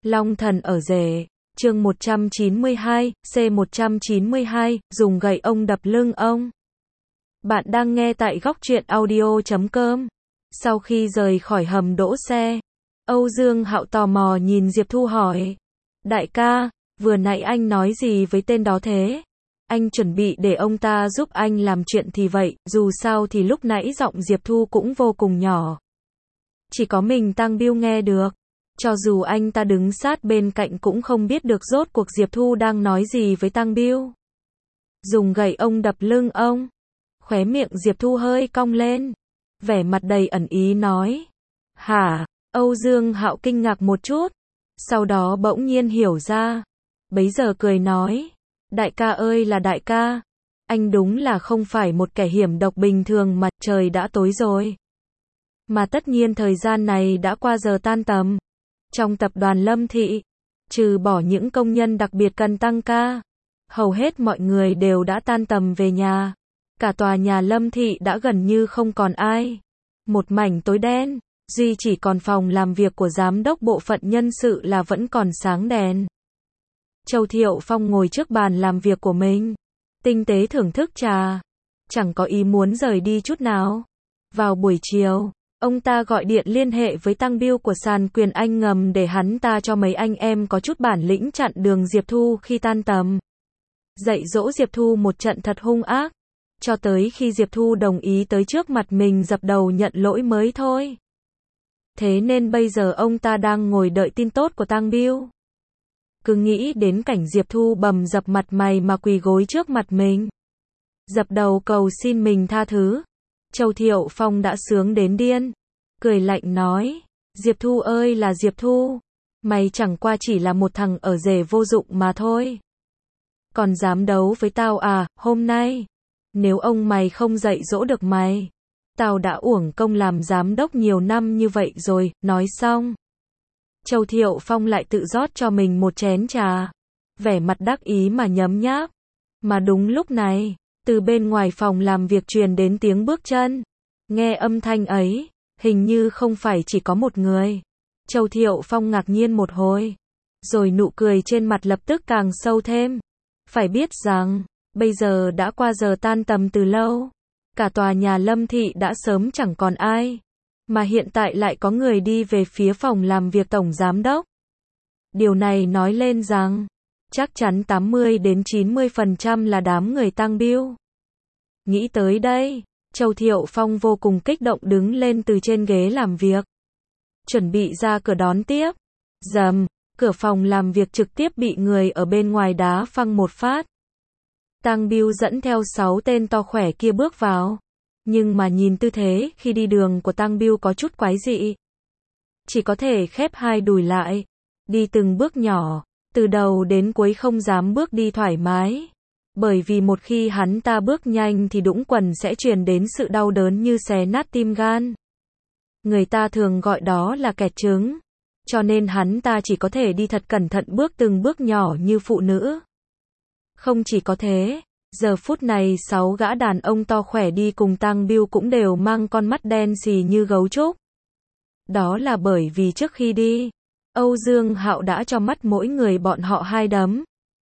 Long thần ở rể, chương 192, C192, dùng gậy ông đập lưng ông. Bạn đang nghe tại góc truyện audio.com. Sau khi rời khỏi hầm đỗ xe, Âu Dương Hạo tò mò nhìn Diệp Thu hỏi. Đại ca, vừa nãy anh nói gì với tên đó thế? Anh chuẩn bị để ông ta giúp anh làm chuyện thì vậy, dù sao thì lúc nãy giọng Diệp Thu cũng vô cùng nhỏ. Chỉ có mình Tăng Biêu nghe được. Cho dù anh ta đứng sát bên cạnh cũng không biết được rốt cuộc Diệp Thu đang nói gì với Tăng Biêu. Dùng gậy ông đập lưng ông. Khóe miệng Diệp Thu hơi cong lên. Vẻ mặt đầy ẩn ý nói. Hả? Âu Dương Hạo kinh ngạc một chút. Sau đó bỗng nhiên hiểu ra. Bấy giờ cười nói. Đại ca ơi là đại ca. Anh đúng là không phải một kẻ hiểm độc bình thường mà trời đã tối rồi. Mà tất nhiên thời gian này đã qua giờ tan tầm. Trong tập đoàn Lâm Thị, trừ bỏ những công nhân đặc biệt cần tăng ca, hầu hết mọi người đều đã tan tầm về nhà. Cả tòa nhà Lâm Thị đã gần như không còn ai. Một mảnh tối đen, duy chỉ còn phòng làm việc của giám đốc bộ phận nhân sự là vẫn còn sáng đèn. Châu Thiệu Phong ngồi trước bàn làm việc của mình, tinh tế thưởng thức trà, chẳng có ý muốn rời đi chút nào. Vào buổi chiều, ông ta gọi điện liên hệ với Tăng Biêu của sàn Quyền Anh ngầm để hắn ta cho mấy anh em có chút bản lĩnh chặn đường Diệp Thu khi tan tầm. Dạy dỗ Diệp Thu một trận thật hung ác, cho tới khi Diệp Thu đồng ý tới trước mặt mình dập đầu nhận lỗi mới thôi. Thế nên bây giờ ông ta đang ngồi đợi tin tốt của Tăng Biêu. Cứ nghĩ đến cảnh Diệp Thu bầm dập mặt mày mà quỳ gối trước mặt mình, dập đầu cầu xin mình tha thứ. Châu Thiệu Phong đã sướng đến điên, cười lạnh nói, Diệp Thu ơi là Diệp Thu, mày chẳng qua chỉ là một thằng ở rể vô dụng mà thôi. Còn dám đấu với tao à, hôm nay, nếu ông mày không dạy dỗ được mày, tao đã uổng công làm giám đốc nhiều năm như vậy rồi. Nói xong, Châu Thiệu Phong lại tự rót cho mình một chén trà, vẻ mặt đắc ý mà nhấm nháp. Mà đúng lúc này, từ bên ngoài phòng làm việc truyền đến tiếng bước chân. Nghe âm thanh ấy, hình như không phải chỉ có một người. Châu Thiệu Phong ngạc nhiên một hồi, rồi nụ cười trên mặt lập tức càng sâu thêm. Phải biết rằng, bây giờ đã qua giờ tan tầm từ lâu. Cả tòa nhà Lâm Thị đã sớm chẳng còn ai. Mà hiện tại lại có người đi về phía phòng làm việc tổng giám đốc. Điều này nói lên rằng, chắc chắn 80 đến 90% là đám người Tăng Biêu. Nghĩ tới đây, Châu Thiệu Phong vô cùng kích động đứng lên từ trên ghế làm việc. Chuẩn bị ra cửa đón tiếp. Rầm, cửa phòng làm việc trực tiếp bị người ở bên ngoài đá phăng một phát. Tăng Biêu dẫn theo 6 tên to khỏe kia bước vào. Nhưng mà nhìn tư thế khi đi đường của Tăng Biêu có chút quái dị. Chỉ có thể khép hai đùi lại, đi từng bước nhỏ, từ đầu đến cuối không dám bước đi thoải mái. Bởi vì một khi hắn ta bước nhanh thì đũng quần sẽ truyền đến sự đau đớn như xé nát tim gan. Người ta thường gọi đó là kẹt trứng. Cho nên hắn ta chỉ có thể đi thật cẩn thận bước từng bước nhỏ như phụ nữ. Không chỉ có thế, giờ phút này 6 gã đàn ông to khỏe đi cùng Tăng Biêu cũng đều mang con mắt đen xì như gấu trúc. Đó là bởi vì trước khi đi, Âu Dương Hạo đã cho mắt mỗi người bọn họ 2 đấm.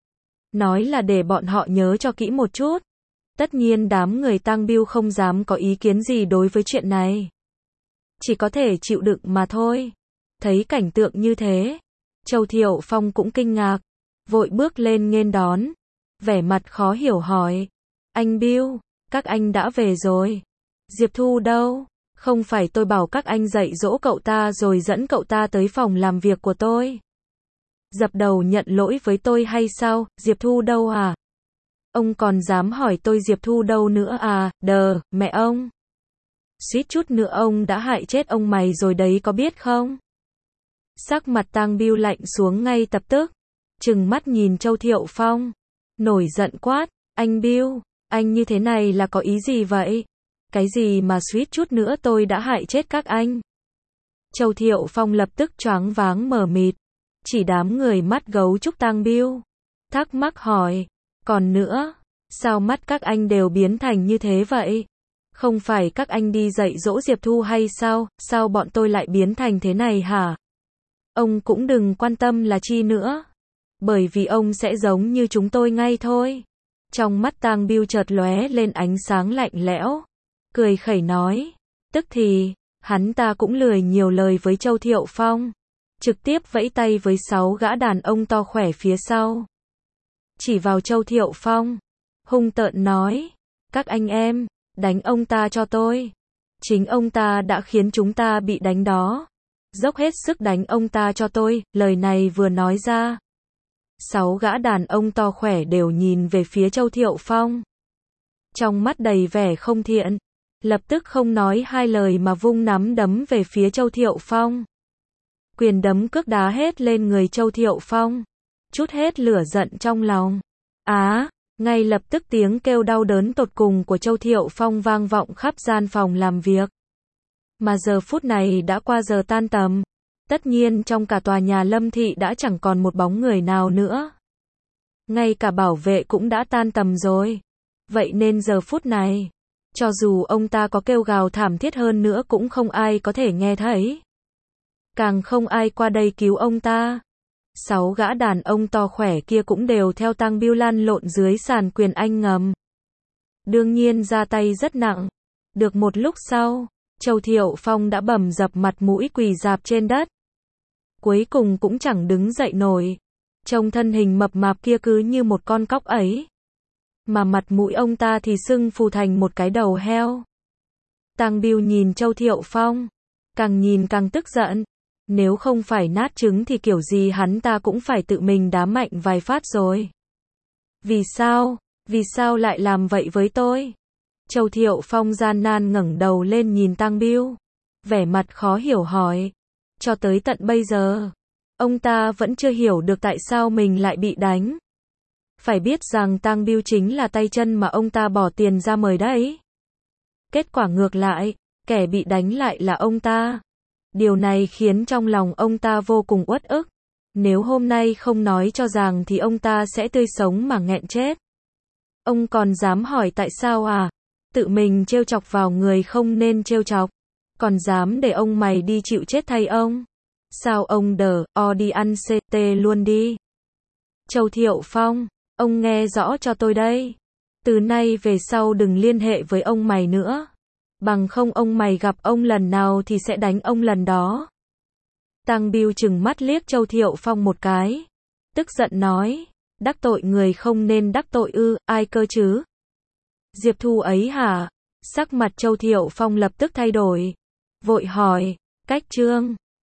Nói là để bọn họ nhớ cho kỹ một chút. Tất nhiên đám người Tăng Biêu không dám có ý kiến gì đối với chuyện này. Chỉ có thể chịu đựng mà thôi. Thấy cảnh tượng như thế, Châu Thiệu Phong cũng kinh ngạc, vội bước lên nghênh đón. Vẻ mặt khó hiểu hỏi. Anh Biêu, các anh đã về rồi. Diệp Thu đâu? Không phải tôi bảo các anh dạy dỗ cậu ta rồi dẫn cậu ta tới phòng làm việc của tôi. Dập đầu nhận lỗi với tôi hay sao? Diệp Thu đâu à? Ông còn dám hỏi tôi Diệp Thu đâu nữa à? Đờ, mẹ ông. Suýt chút nữa ông đã hại chết ông mày rồi đấy có biết không? Sắc mặt Tăng Biêu lạnh xuống ngay lập tức, trừng mắt nhìn Châu Thiệu Phong, nổi giận quát, anh Biêu, anh như thế này là có ý gì vậy? Cái gì mà suýt chút nữa tôi đã hại chết các anh? Châu Thiệu Phong lập tức choáng váng mờ mịt, chỉ đám người mắt gấu trúc Tăng Biêu, thắc mắc hỏi, còn nữa, sao mắt các anh đều biến thành như thế vậy? Không phải các anh đi dạy dỗ Diệp Thu hay sao? Sao bọn tôi lại biến thành thế này hả? Ông cũng đừng quan tâm là chi nữa. Bởi vì ông sẽ giống như chúng tôi ngay thôi. Trong mắt Tang Biêu chợt lóe lên ánh sáng lạnh lẽo. Cười khẩy nói. Tức thì, hắn ta cũng lười nhiều lời với Châu Thiệu Phong. Trực tiếp vẫy tay với 6 gã đàn ông to khỏe phía sau. Chỉ vào Châu Thiệu Phong. Hung tợn nói. Các anh em, đánh ông ta cho tôi. Chính ông ta đã khiến chúng ta bị đánh đó. Dốc hết sức đánh ông ta cho tôi. Lời này vừa nói ra. 6 gã đàn ông to khỏe đều nhìn về phía Châu Thiệu Phong. Trong mắt đầy vẻ không thiện. Lập tức không nói hai lời mà vung nắm đấm về phía Châu Thiệu Phong. Quyền đấm cước đá hết lên người Châu Thiệu Phong. Chút hết lửa giận trong lòng. Ngay lập tức tiếng kêu đau đớn tột cùng của Châu Thiệu Phong vang vọng khắp gian phòng làm việc. Mà giờ phút này đã qua giờ tan tầm. Tất nhiên trong cả tòa nhà Lâm Thị đã chẳng còn một bóng người nào nữa. Ngay cả bảo vệ cũng đã tan tầm rồi. Vậy nên giờ phút này, cho dù ông ta có kêu gào thảm thiết hơn nữa cũng không ai có thể nghe thấy. Càng không ai qua đây cứu ông ta. 6 gã đàn ông to khỏe kia cũng đều theo Tang Biêu lăn lộn dưới sàn quyền anh ngầm. Đương nhiên ra tay rất nặng. Được một lúc sau, Châu Thiệu Phong đã bầm dập mặt mũi quỳ rạp trên đất. Cuối cùng cũng chẳng đứng dậy nổi. Trông thân hình mập mạp kia cứ như một con cóc ấy. Mà mặt mũi ông ta thì sưng phù thành một cái đầu heo. Tang Biêu nhìn Châu Thiệu Phong. Càng nhìn càng tức giận. Nếu không phải nát trứng thì kiểu gì hắn ta cũng phải tự mình đá mạnh vài phát rồi. Vì sao? Vì sao lại làm vậy với tôi? Châu Thiệu Phong gian nan ngẩng đầu lên nhìn Tang Biêu. Vẻ mặt khó hiểu hỏi. Cho tới tận bây giờ, ông ta vẫn chưa hiểu được tại sao mình lại bị đánh. Phải biết rằng Tang Biêu chính là tay chân mà ông ta bỏ tiền ra mời đấy. Kết quả ngược lại, kẻ bị đánh lại là ông ta. Điều này khiến trong lòng ông ta vô cùng uất ức. Nếu hôm nay không nói cho rằng thì ông ta sẽ tươi sống mà nghẹn chết. Ông còn dám hỏi tại sao à? Tự mình trêu chọc vào người không nên trêu chọc. Còn dám để ông mày đi chịu chết thay ông? Sao ông đi ăn CT luôn đi? Châu Thiệu Phong, ông nghe rõ cho tôi đây. Từ nay về sau đừng liên hệ với ông mày nữa. Bằng không ông mày gặp ông lần nào thì sẽ đánh ông lần đó. Tang Biêu trừng mắt liếc Châu Thiệu Phong một cái. Tức giận nói. Đắc tội người không nên đắc tội ư, ai cơ chứ? Diệp Thu ấy hả? Sắc mặt Châu Thiệu Phong lập tức thay đổi. Vội hỏi. Cách Trương.